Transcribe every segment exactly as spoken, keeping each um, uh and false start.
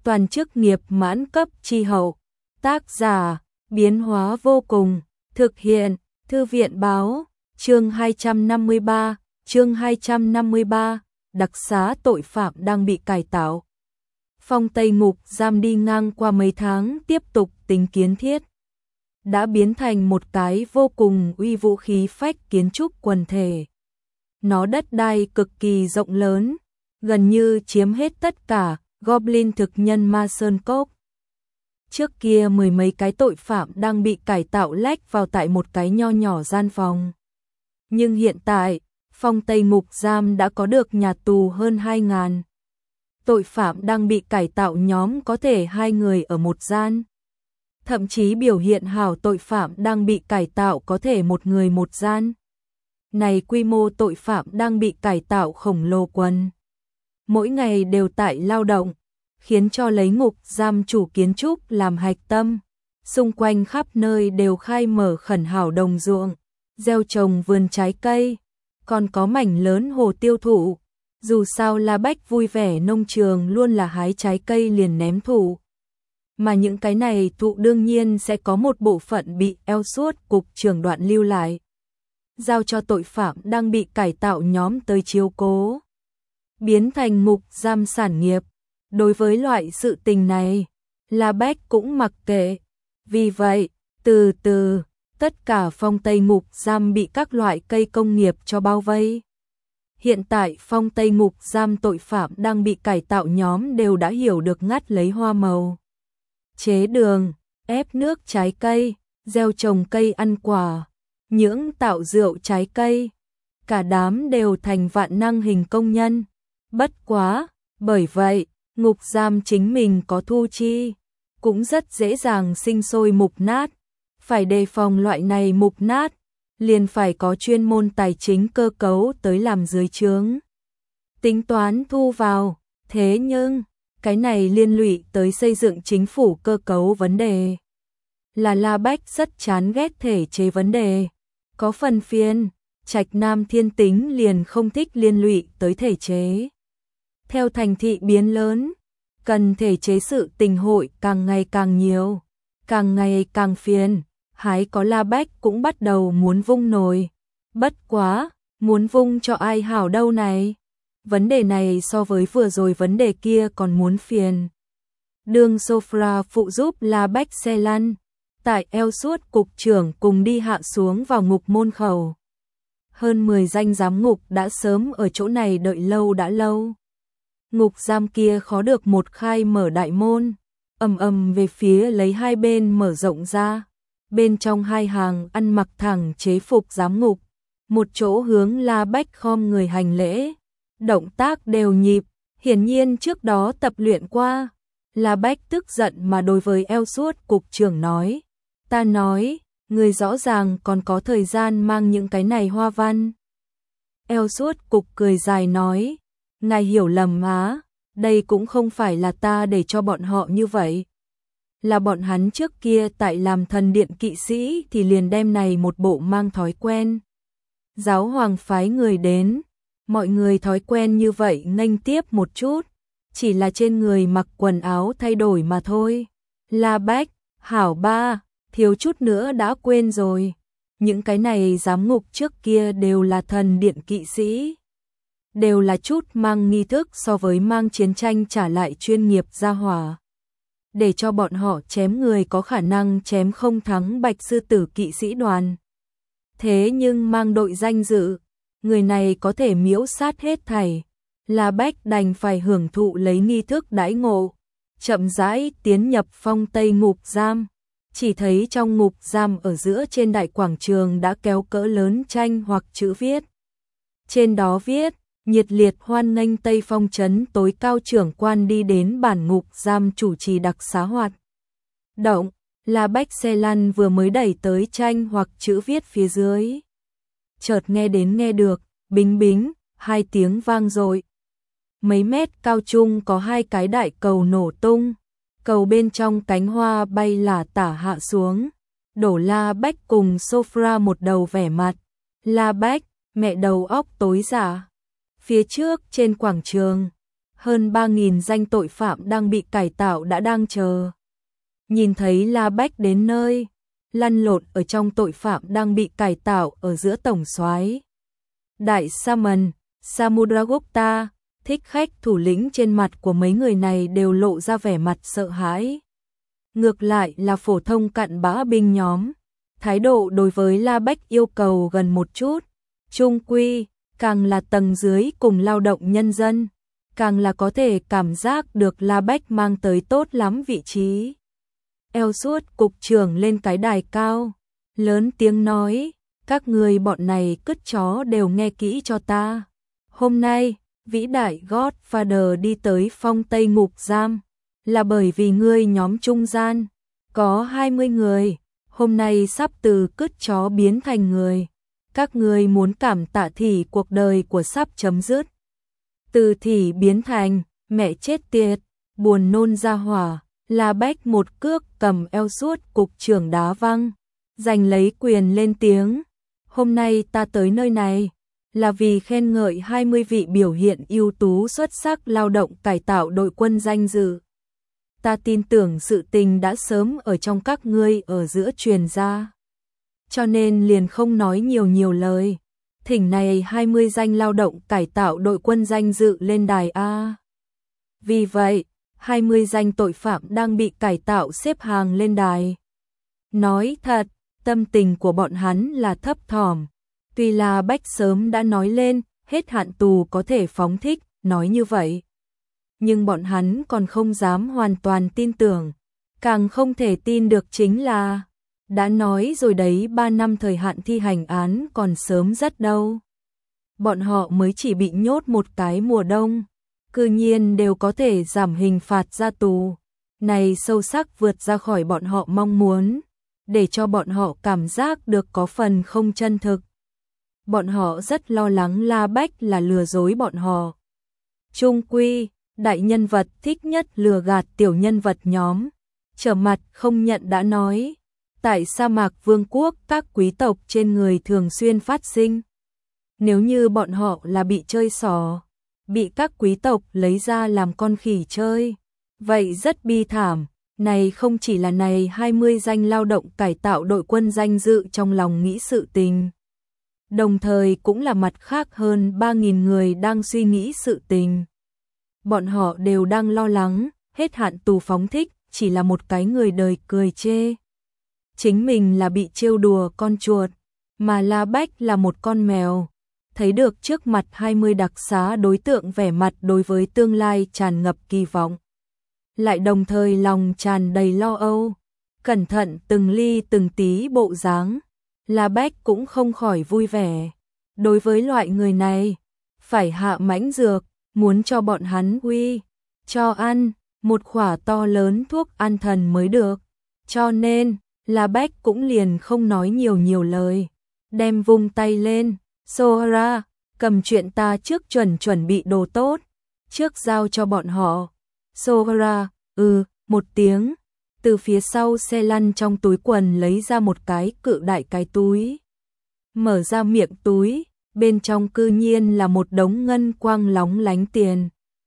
toàn chức nghiệp mãn cấp chi hậu. Tác giả, biến hóa vô cùng, thực hiện, Thư viện báo, chương hai trăm năm mươi ba, chương hai trăm năm mươi ba, đặc xá tội phạm đang bị cải tạo. Phong Tây ngục giam đi ngang qua mấy tháng tiếp tục tính kiến thiết, đã biến thành một cái vô cùng uy vũ khí phách kiến trúc quần thể. Nó đất đai cực kỳ rộng lớn, gần như chiếm hết tất cả Goblin thực nhân Ma Sơn Cốc. Trước kia mười mấy cái tội phạm đang bị cải tạo lách vào tại một cái nho nhỏ gian phòng. Nhưng hiện tại, Phong Tây ngục giam đã có được nhà tù hơn hai ngàn. Tội phạm đang bị cải tạo nhóm có thể hai người ở một gian. Thậm chí biểu hiện hảo tội phạm đang bị cải tạo có thể một người một gian. Này quy mô tội phạm đang bị cải tạo khổng lồ quần. Mỗi ngày đều tại lao động, khiến cho lấy ngục giam chủ kiến trúc làm hạch tâm. Xung quanh khắp nơi đều khai mở khẩn hảo đồng ruộng, gieo trồng vườn trái cây, còn có mảnh lớn hồ tiêu thụ. Dù sao La Bách vui vẻ nông trường luôn là hái trái cây liền ném thụ. Mà những cái này thụ đương nhiên sẽ có một bộ phận bị eo suốt cục trưởng đoạn lưu lại, giao cho tội phạm đang bị cải tạo nhóm tới chiếu cố. Biến thành ngục giam sản nghiệp. Đối với loại sự tình này, La Bách cũng mặc kệ. Vì vậy, từ từ, tất cả Phong Tây ngục giam bị các loại cây công nghiệp cho bao vây. Hiện tại Phong Tây ngục giam tội phạm đang bị cải tạo nhóm đều đã hiểu được ngắt lấy hoa màu, chế đường, ép nước trái cây, gieo trồng cây ăn quả, nhưỡng tạo rượu trái cây. Cả đám đều thành vạn năng hình công nhân. Bất quá, bởi vậy, ngục giam chính mình có thu chi, cũng rất dễ dàng sinh sôi mục nát. Phải đề phòng loại này mục nát, liền phải có chuyên môn tài chính cơ cấu tới làm dưới trướng, tính toán thu vào. Thế nhưng, cái này liên lụy tới xây dựng chính phủ cơ cấu vấn đề. Là La Bách rất chán ghét thể chế vấn đề. Có phần phiền, Trạch Nam thiên tính liền không thích liên lụy tới thể chế. Theo thành thị biến lớn, cần thể chế sự tình hội càng ngày càng nhiều, càng ngày càng phiền. Hái có La Bách cũng bắt đầu muốn vung nồi. Bất quá, muốn vung cho ai hảo đâu này. Vấn đề này so với vừa rồi vấn đề kia còn muốn phiền. Đường Sofra phụ giúp La Bách xe lăn. Tại eo suốt cục trưởng cùng đi hạ xuống vào ngục môn khẩu. Hơn mười danh giám ngục đã sớm ở chỗ này đợi lâu đã lâu. Ngục giam kia khó được một khai mở đại môn, ầm ầm về phía lấy hai bên mở rộng ra. Bên trong hai hàng ăn mặc thẳng chế phục giám ngục, một chỗ hướng La Bách khom người hành lễ, động tác đều nhịp, hiển nhiên trước đó tập luyện qua. La Bách tức giận mà đối với eo suốt cục trưởng nói, ta nói, người rõ ràng còn có thời gian mang những cái này hoa văn. Eo suốt cục cười dài nói, ngài hiểu lầm á, đây cũng không phải là ta để cho bọn họ như vậy. Là bọn hắn trước kia tại làm thần điện kỵ sĩ thì liền đem này một bộ mang thói quen. Giáo hoàng phái người đến, mọi người thói quen như vậy nghênh tiếp một chút, chỉ là trên người mặc quần áo thay đổi mà thôi. La Bách, hảo ba, thiếu chút nữa đã quên rồi. Những cái này giám ngục trước kia đều là thần điện kỵ sĩ. Đều là chút mang nghi thức so với mang chiến tranh trả lại chuyên nghiệp ra hỏa. Để cho bọn họ chém người có khả năng chém không thắng Bạch Sư Tử kỵ sĩ đoàn. Thế nhưng mang đội danh dự, người này có thể miễu sát hết thảy. La Bách đành phải hưởng thụ lấy nghi thức đãi ngộ, chậm rãi tiến nhập Phong Tây ngục giam. Chỉ thấy trong ngục giam ở giữa trên đại quảng trường đã kéo cỡ lớn tranh hoặc chữ viết. Trên đó viết, nhiệt liệt hoan nghênh Tây Phong trấn tối cao trưởng quan đi đến bản ngục giam chủ trì đặc xá hoạt động. La Bách xe lăn vừa mới đẩy tới tranh hoặc chữ viết phía dưới, chợt nghe đến nghe được, bính bính, hai tiếng vang dội. Mấy mét cao trung có hai cái đại cầu nổ tung, cầu bên trong cánh hoa bay lả tả hạ xuống, đổ La Bách cùng Sofra một đầu vẻ mặt. La Bách, mẹ đầu óc tối giả. Phía trước trên quảng trường, hơn ba nghìn danh tội phạm đang bị cải tạo đã đang chờ. Nhìn thấy La Bách đến nơi, lăn lộn ở trong tội phạm đang bị cải tạo ở giữa tổng soái Đại Saman, Samudragupta, thích khách thủ lĩnh, trên mặt của mấy người này đều lộ ra vẻ mặt sợ hãi. Ngược lại là phổ thông cặn bã binh nhóm, thái độ đối với La Bách yêu cầu gần một chút, trung quy, càng là tầng dưới cùng lao động nhân dân, càng là có thể cảm giác được La Bách mang tới tốt lắm vị trí. Eo suốt cục trưởng lên cái đài cao, lớn tiếng nói, các người bọn này cứt chó đều nghe kỹ cho ta. Hôm nay, vĩ đại Godfather đi tới Phong Tây ngục giam, là bởi vì ngươi nhóm trung gian, có hai mươi người, hôm nay sắp từ cứt chó biến thành người. Các ngươi muốn cảm tạ thì cuộc đời của sắp chấm dứt. Từ thì biến thành, mẹ chết tiệt, buồn nôn ra hỏa. La Bách một cước cầm eo suốt cục trưởng đá văng, giành lấy quyền lên tiếng. Hôm nay ta tới nơi này là vì khen ngợi hai mươi vị biểu hiện ưu tú xuất sắc lao động cải tạo đội quân danh dự. Ta tin tưởng sự tình đã sớm ở trong các ngươi ở giữa truyền ra, cho nên liền không nói nhiều nhiều lời. Thỉnh này hai mươi danh lao động cải tạo đội quân danh dự lên đài A. Vì vậy, hai mươi danh tội phạm đang bị cải tạo xếp hàng lên đài. Nói thật, tâm tình của bọn hắn là thấp thỏm. Tuy là Bách sớm đã nói lên, hết hạn tù có thể phóng thích, nói như vậy. Nhưng bọn hắn còn không dám hoàn toàn tin tưởng. Càng không thể tin được chính là, đã nói rồi đấy, ba năm thời hạn thi hành án còn sớm rất đâu. Bọn họ mới chỉ bị nhốt một cái mùa đông, cư nhiên đều có thể giảm hình phạt ra tù. Này sâu sắc vượt ra khỏi bọn họ mong muốn, để cho bọn họ cảm giác được có phần không chân thực. Bọn họ rất lo lắng La Bách là lừa dối bọn họ. Trung quy, đại nhân vật thích nhất lừa gạt tiểu nhân vật nhóm. Trở mặt không nhận đã nói, tại sa mạc vương quốc các quý tộc trên người thường xuyên phát sinh. Nếu như bọn họ là bị chơi xỏ, bị các quý tộc lấy ra làm con khỉ chơi, vậy rất bi thảm. Này không chỉ là này hai mươi danh lao động cải tạo đội quân danh dự trong lòng nghĩ sự tình, đồng thời cũng là mặt khác hơn ba nghìn người đang suy nghĩ sự tình. Bọn họ đều đang lo lắng, hết hạn tù phóng thích chỉ là một cái người đời cười chê. Chính mình là bị trêu đùa con chuột, mà La Bách là một con mèo. Thấy được trước mặt hai mươi đặc xá đối tượng vẻ mặt đối với tương lai tràn ngập kỳ vọng, lại đồng thời lòng tràn đầy lo âu, cẩn thận từng ly từng tí bộ dáng, La Bách cũng không khỏi vui vẻ. Đối với loại người này, phải hạ mãnh dược, muốn cho bọn hắn uy, cho ăn, một khỏa to lớn thuốc an thần mới được. Cho nên, La Bách cũng liền không nói nhiều nhiều lời, đem vung tay lên, Sohara, cầm chuyện ta trước chuẩn chuẩn bị đồ tốt, trước giao cho bọn họ. Sohara, ừ, một tiếng, từ phía sau xe lăn trong túi quần lấy ra một cái cự đại cái túi. Mở ra miệng túi, bên trong cư nhiên là một đống ngân quang lóng lánh tiền.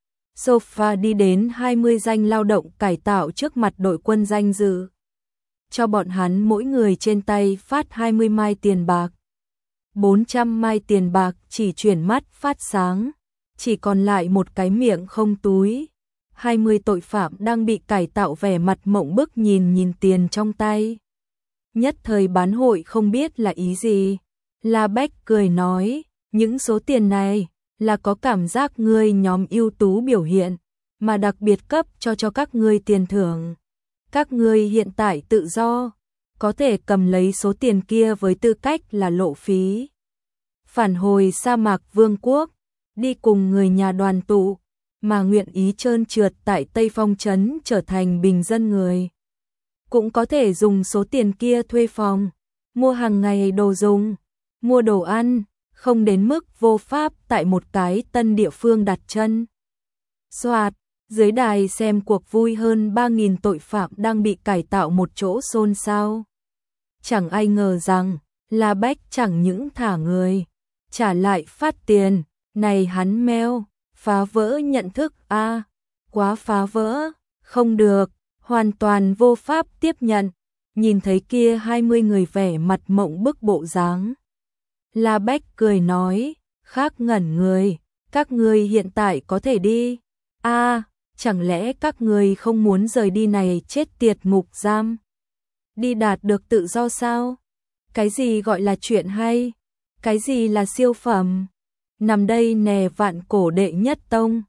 Sofa đi đến hai mươi danh lao động cải tạo trước mặt đội quân danh dự, cho bọn hắn mỗi người trên tay phát hai mươi mai tiền bạc. bốn trăm mai tiền bạc chỉ chuyển mắt phát sáng, chỉ còn lại một cái miệng không túi. hai mươi tội phạm đang bị cải tạo vẻ mặt mộng bức nhìn nhìn tiền trong tay. Nhất thời bán hội không biết là ý gì. La Bách cười nói, những số tiền này là có cảm giác ngươi nhóm ưu tú biểu hiện, mà đặc biệt cấp cho cho các ngươi tiền thưởng. Các ngươi hiện tại tự do, có thể cầm lấy số tiền kia với tư cách là lộ phí. Phản hồi sa mạc vương quốc, đi cùng người nhà đoàn tụ, mà nguyện ý trơn trượt tại Tây Phong Trấn trở thành bình dân người. Cũng có thể dùng số tiền kia thuê phòng, mua hàng ngày đồ dùng, mua đồ ăn, không đến mức vô pháp tại một cái tân địa phương đặt chân. Soạt, dưới đài xem cuộc vui hơn ba nghìn tội phạm đang bị cải tạo một chỗ xôn xao. Chẳng ai ngờ rằng, La Bách chẳng những thả người, trả lại phát tiền, này hắn meo, phá vỡ nhận thức a, quá phá vỡ, không được, hoàn toàn vô pháp tiếp nhận. Nhìn thấy kia hai mươi người vẻ mặt mộng bức bộ dáng, La Bách cười nói, khác ngẩn người, các ngươi hiện tại có thể đi. A, chẳng lẽ các ngươi không muốn rời đi này chết tiệt ngục giam? Đi đạt được tự do sao? Cái gì gọi là chuyện hay? Cái gì là siêu phẩm? Nằm đây nè vạn cổ đệ nhất tông,